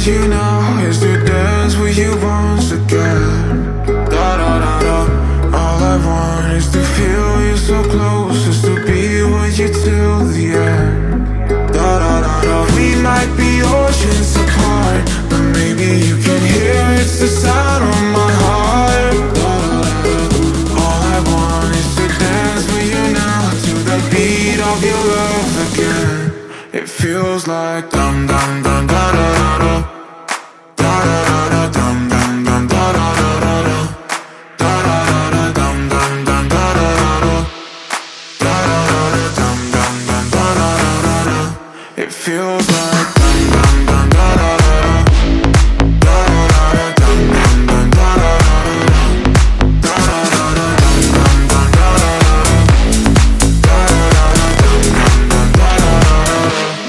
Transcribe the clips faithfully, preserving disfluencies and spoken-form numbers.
with you now is to dance with you once again. Da da da da. All I want is to feel you so close, is to be with you till the end. Da da da da. We might be oceans apart, but maybe you can hear it's the sound of my heart. Da da da da. All I want is to dance with you now to the beat of your love again. It feels like dum dum dum da da da da. Da da da da dum dum dum da da da da da. Da da da da dum dum dum da da da da. Da da da da dum dum dum da da da da da. It feels like dum dum dum da da da da. Da da da da dum dum dum da da da da. Da da da da dum dum dum da da da da. Da da da da dum dum dum da da da da.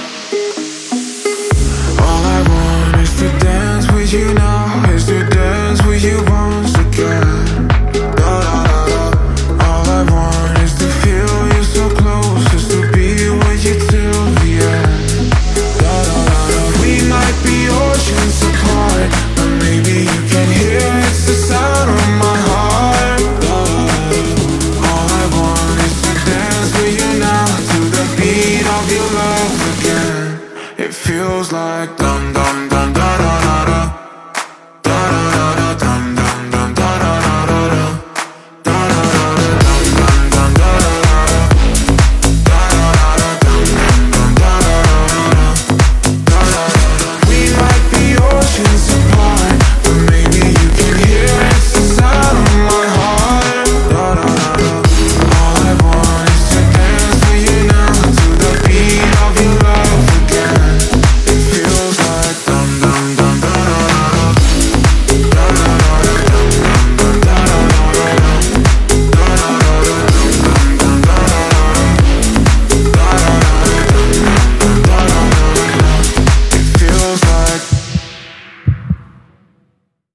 All I want is to dance with you now, is to dance with you once again. Da da da da. All I want is to feel you so close, is to be with you till the end. Da da da da. We might be oceans apart, but maybe you can hear it's the sound of my heart. Da da da da. All I want is to dance with you now to the beat of your love again. It feels like dum dum